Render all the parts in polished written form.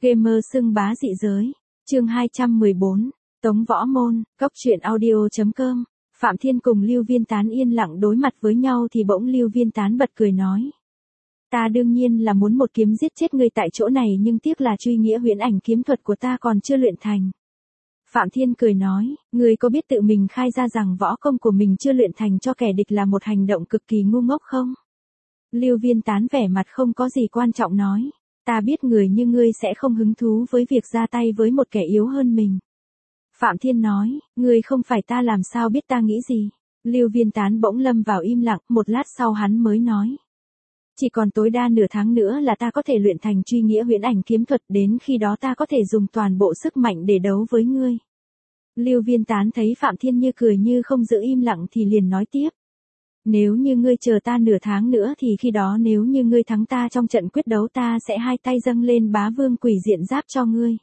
Gamer xưng bá dị giới. Chương 214. Tống Võ Môn, Cốc truyện audio.com. Phạm Thiên cùng Lưu Viên Tán yên lặng đối mặt với nhau thì bỗng Lưu Viên Tán bật cười nói. Ta đương nhiên là muốn một kiếm giết chết ngươi tại chỗ này, nhưng tiếc là truy nghĩa huyễn ảnh kiếm thuật của ta còn chưa luyện thành. Phạm Thiên cười nói, ngươi có biết tự mình khai ra rằng võ công của mình chưa luyện thành cho kẻ địch là một hành động cực kỳ ngu ngốc không? Lưu Viên Tán vẻ mặt không có gì quan trọng nói, ta biết người như ngươi sẽ không hứng thú với việc ra tay với một kẻ yếu hơn mình. Phạm Thiên nói, ngươi không phải ta làm sao biết ta nghĩ gì? Lưu Viên Tán bỗng lâm vào im lặng, một lát sau hắn mới nói. Chỉ còn tối đa nửa tháng nữa là ta có thể luyện thành truy nghĩa huyễn ảnh kiếm thuật, đến khi đó ta có thể dùng toàn bộ sức mạnh để đấu với ngươi. Lưu Viên Tán thấy Phạm Thiên như cười như không, giữ im lặng thì liền nói tiếp. Nếu như ngươi chờ ta nửa tháng nữa thì khi đó nếu như ngươi thắng ta trong trận quyết đấu, ta sẽ hai tay dâng lên bá vương quỷ diện giáp cho ngươi.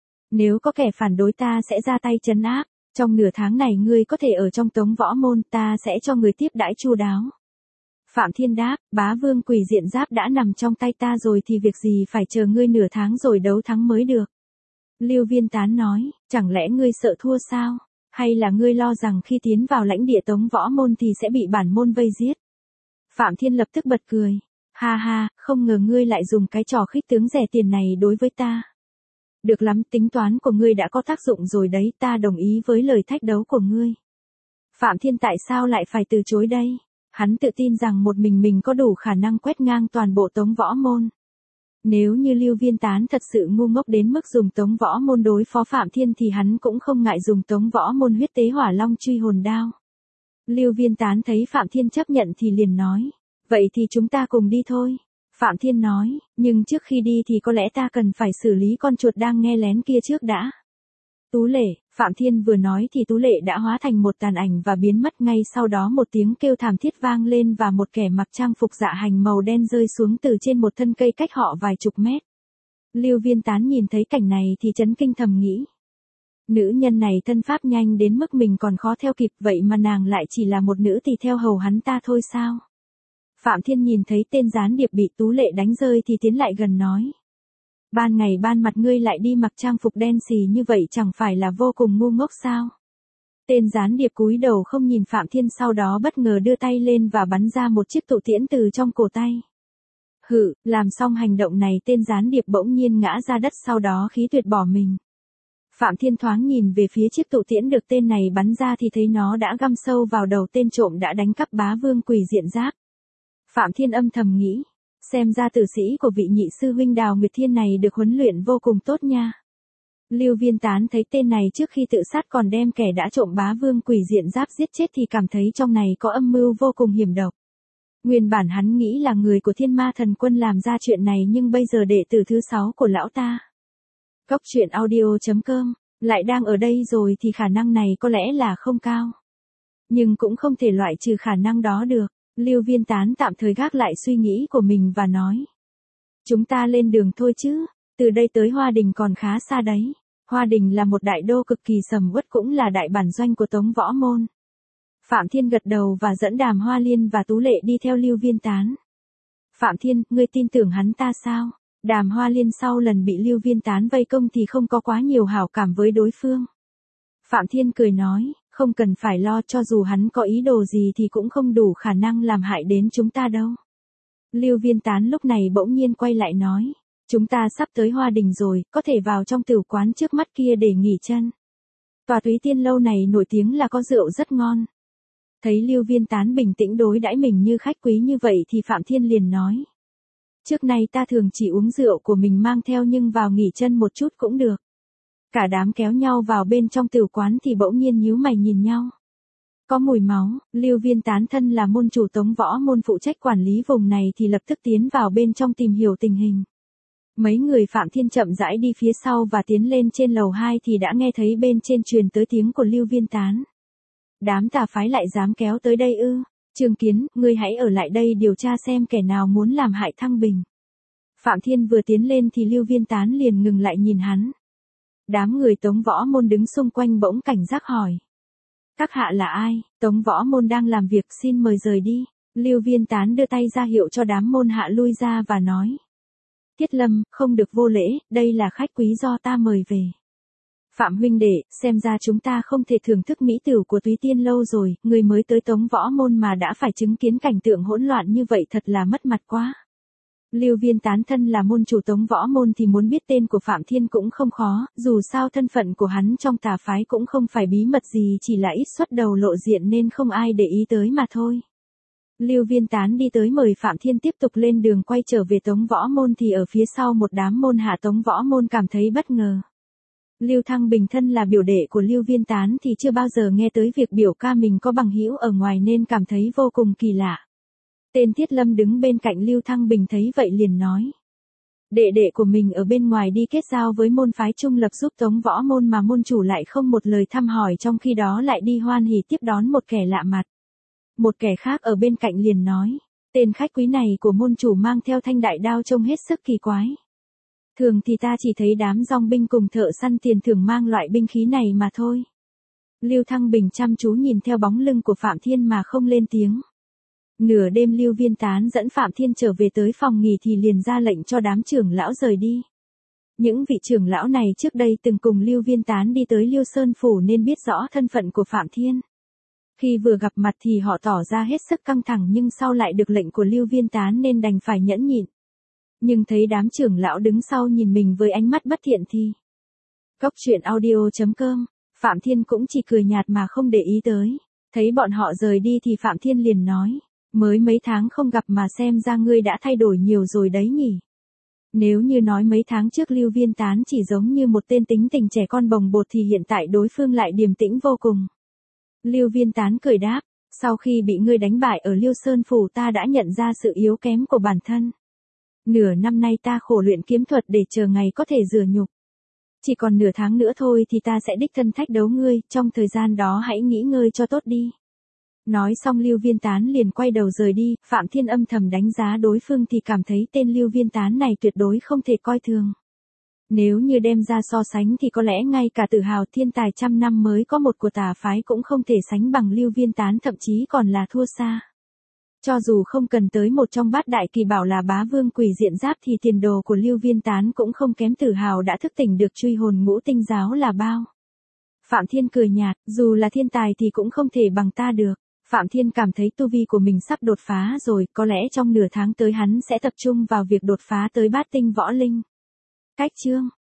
Nếu có kẻ phản đối ta sẽ ra tay trấn áp, trong nửa tháng này ngươi có thể ở trong Tống Võ Môn, ta sẽ cho ngươi tiếp đãi chu đáo. Phạm Thiên đáp, bá vương quỷ diện giáp đã nằm trong tay ta rồi thì việc gì phải chờ ngươi nửa tháng rồi đấu thắng mới được. Lưu Viên Tán nói, chẳng lẽ ngươi sợ thua sao? Hay là ngươi lo rằng khi tiến vào lãnh địa Tống Võ Môn thì sẽ bị bản môn vây giết? Phạm Thiên lập tức bật cười. Ha ha, không ngờ ngươi lại dùng cái trò khích tướng rẻ tiền này đối với ta. Được lắm, tính toán của ngươi đã có tác dụng rồi đấy, ta đồng ý với lời thách đấu của ngươi. Phạm Thiên tại sao lại phải từ chối đây? Hắn tự tin rằng một mình có đủ khả năng quét ngang toàn bộ Tống Võ Môn. Nếu như Lưu Viên Tán thật sự ngu ngốc đến mức dùng Tống Võ Môn đối phó Phạm Thiên thì hắn cũng không ngại dùng Tống Võ Môn huyết tế hỏa long truy hồn đao. Lưu Viên Tán thấy Phạm Thiên chấp nhận thì liền nói, vậy thì chúng ta cùng đi thôi. Phạm Thiên nói, nhưng trước khi đi thì có lẽ ta cần phải xử lý con chuột đang nghe lén kia trước đã. Tú Lệ, Phạm Thiên vừa nói thì Tú Lệ đã hóa thành một tàn ảnh và biến mất, ngay sau đó một tiếng kêu thảm thiết vang lên và một kẻ mặc trang phục dạ hành màu đen rơi xuống từ trên một thân cây cách họ vài chục mét. Lưu Viên Tán nhìn thấy cảnh này thì chấn kinh thầm nghĩ. Nữ nhân này thân pháp nhanh đến mức mình còn khó theo kịp, vậy mà nàng lại chỉ là một nữ tỳ theo hầu hắn ta thôi sao? Phạm Thiên nhìn thấy tên gián điệp bị Tú Lệ đánh rơi thì tiến lại gần nói. Ban ngày ban mặt ngươi lại đi mặc trang phục đen xì như vậy chẳng phải là vô cùng ngu ngốc sao? Tên gián điệp cúi đầu không nhìn Phạm Thiên, sau đó bất ngờ đưa tay lên và bắn ra một chiếc tụ tiễn từ trong cổ tay. Hự, làm xong hành động này tên gián điệp bỗng nhiên ngã ra đất, sau đó khí tuyệt bỏ mình. Phạm Thiên thoáng nhìn về phía chiếc tụ tiễn được tên này bắn ra thì thấy nó đã găm sâu vào đầu tên trộm đã đánh cắp bá vương quỷ diện giáp. Phạm Thiên âm thầm nghĩ, xem ra tử sĩ của vị nhị sư huynh Đào Nguyệt Thiên này được huấn luyện vô cùng tốt nha. Lưu Viên Tán thấy tên này trước khi tự sát còn đem kẻ đã trộm bá vương quỷ diện giáp giết chết thì cảm thấy trong này có âm mưu vô cùng hiểm độc. Nguyên bản hắn nghĩ là người của Thiên Ma Thần Quân làm ra chuyện này, nhưng bây giờ đệ tử thứ 6 của lão ta, Cốc truyện audio.com, lại đang ở đây rồi thì khả năng này có lẽ là không cao. Nhưng cũng không thể loại trừ khả năng đó được. Lưu Viên Tán tạm thời gác lại suy nghĩ của mình và nói. Chúng ta lên đường thôi chứ, từ đây tới Hoa Đình còn khá xa đấy. Hoa Đình là một đại đô cực kỳ sầm uất, cũng là đại bản doanh của Tống Võ Môn. Phạm Thiên gật đầu và dẫn Đàm Hoa Liên và Tú Lệ đi theo Lưu Viên Tán. Phạm Thiên, ngươi tin tưởng hắn ta sao? Đàm Hoa Liên sau lần bị Lưu Viên Tán vây công thì không có quá nhiều hảo cảm với đối phương. Phạm Thiên cười nói, không cần phải lo, cho dù hắn có ý đồ gì thì cũng không đủ khả năng làm hại đến chúng ta đâu. Lưu Viên Tán lúc này bỗng nhiên quay lại nói, chúng ta sắp tới Hoa Đình rồi, có thể vào trong tửu quán trước mắt kia để nghỉ chân. Tòa Túy Tiên lâu này nổi tiếng là có rượu rất ngon. Thấy Lưu Viên Tán bình tĩnh đối đãi mình như khách quý như vậy thì Phạm Thiên liền nói. Trước nay ta thường chỉ uống rượu của mình mang theo, nhưng vào nghỉ chân một chút cũng được. Cả đám kéo nhau vào bên trong tửu quán thì bỗng nhiên nhíu mày nhìn nhau. Có mùi máu, Lưu Viên Tán thân là môn chủ Tống Võ Môn phụ trách quản lý vùng này thì lập tức tiến vào bên trong tìm hiểu tình hình. Mấy người Phạm Thiên chậm rãi đi phía sau và tiến lên trên lầu 2 thì đã nghe thấy bên trên truyền tới tiếng của Lưu Viên Tán. Đám tà phái lại dám kéo tới đây ư? Trương Kiến, ngươi hãy ở lại đây điều tra xem kẻ nào muốn làm hại Thăng Bình. Phạm Thiên vừa tiến lên thì Lưu Viên Tán liền ngừng lại nhìn hắn. Đám người Tống Võ Môn đứng xung quanh bỗng cảnh giác hỏi. Các hạ là ai? Tống Võ Môn đang làm việc, xin mời rời đi. Lưu Viên Tán đưa tay ra hiệu cho đám môn hạ lui ra và nói. Tiết Lâm, không được vô lễ, đây là khách quý do ta mời về. Phạm huynh đệ, xem ra chúng ta không thể thưởng thức mỹ tửu của Túy Tiên lâu rồi, người mới tới Tống Võ Môn mà đã phải chứng kiến cảnh tượng hỗn loạn như vậy thật là mất mặt quá. Lưu Viên Tán thân là môn chủ Tống Võ Môn thì muốn biết tên của Phạm Thiên cũng không khó, dù sao thân phận của hắn trong tà phái cũng không phải bí mật gì, chỉ là ít xuất đầu lộ diện nên không ai để ý tới mà thôi. Lưu Viên Tán đi tới mời Phạm Thiên tiếp tục lên đường quay trở về Tống Võ Môn thì ở phía sau một đám môn hạ Tống Võ Môn cảm thấy bất ngờ. Lưu Thăng Bình thân là biểu đệ của Lưu Viên Tán thì chưa bao giờ nghe tới việc biểu ca mình có bằng hữu ở ngoài nên cảm thấy vô cùng kỳ lạ. Tên Tiết Lâm đứng bên cạnh Lưu Thăng Bình thấy vậy liền nói. Đệ đệ của mình ở bên ngoài đi kết giao với môn phái trung lập giúp Tống Võ Môn mà môn chủ lại không một lời thăm hỏi, trong khi đó lại đi hoan hỉ tiếp đón một kẻ lạ mặt. Một kẻ khác ở bên cạnh liền nói. Tên khách quý này của môn chủ mang theo thanh đại đao trông hết sức kỳ quái. Thường thì ta chỉ thấy đám dòng binh cùng thợ săn tiền thưởng mang loại binh khí này mà thôi. Lưu Thăng Bình chăm chú nhìn theo bóng lưng của Phạm Thiên mà không lên tiếng. Nửa đêm Lưu Viên Tán dẫn Phạm Thiên trở về tới phòng nghỉ thì liền ra lệnh cho đám trưởng lão rời đi. Những vị trưởng lão này trước đây từng cùng Lưu Viên Tán đi tới Liêu Sơn Phủ nên biết rõ thân phận của Phạm Thiên. Khi vừa gặp mặt thì họ tỏ ra hết sức căng thẳng nhưng sau lại được lệnh của Lưu Viên Tán nên đành phải nhẫn nhịn. Nhưng thấy đám trưởng lão đứng sau nhìn mình với ánh mắt bất thiện thì. Cốc truyện audio.com, Phạm Thiên cũng chỉ cười nhạt mà không để ý tới. Thấy bọn họ rời đi thì Phạm Thiên liền nói. Mới mấy tháng không gặp mà xem ra ngươi đã thay đổi nhiều rồi đấy nhỉ. Nếu như nói mấy tháng trước Lưu Viên Tán chỉ giống như một tên tính tình trẻ con bồng bột thì hiện tại đối phương lại điềm tĩnh vô cùng. Lưu Viên Tán cười đáp, sau khi bị ngươi đánh bại ở Liêu Sơn Phủ ta đã nhận ra sự yếu kém của bản thân. Nửa năm nay ta khổ luyện kiếm thuật để chờ ngày có thể rửa nhục. Chỉ còn nửa tháng nữa thôi thì ta sẽ đích thân thách đấu ngươi, trong thời gian đó hãy nghỉ ngơi cho tốt đi. Nói xong Lưu Viên Tán liền quay đầu rời đi, Phạm Thiên âm thầm đánh giá đối phương thì cảm thấy tên Lưu Viên Tán này tuyệt đối không thể coi thường. Nếu như đem ra so sánh thì có lẽ ngay cả tự hào thiên tài trăm năm mới có một của tà phái cũng không thể sánh bằng Lưu Viên Tán, thậm chí còn là thua xa. Cho dù không cần tới một trong bát đại kỳ bảo là bá vương quỷ diện giáp thì tiền đồ của Lưu Viên Tán cũng không kém tự hào đã thức tỉnh được truy hồn ngũ tinh giáo là bao. Phạm Thiên cười nhạt, dù là thiên tài thì cũng không thể bằng ta được. Phạm Thiên cảm thấy tu vi của mình sắp đột phá rồi, có lẽ trong nửa tháng tới hắn sẽ tập trung vào việc đột phá tới bát tinh võ linh. Cách chương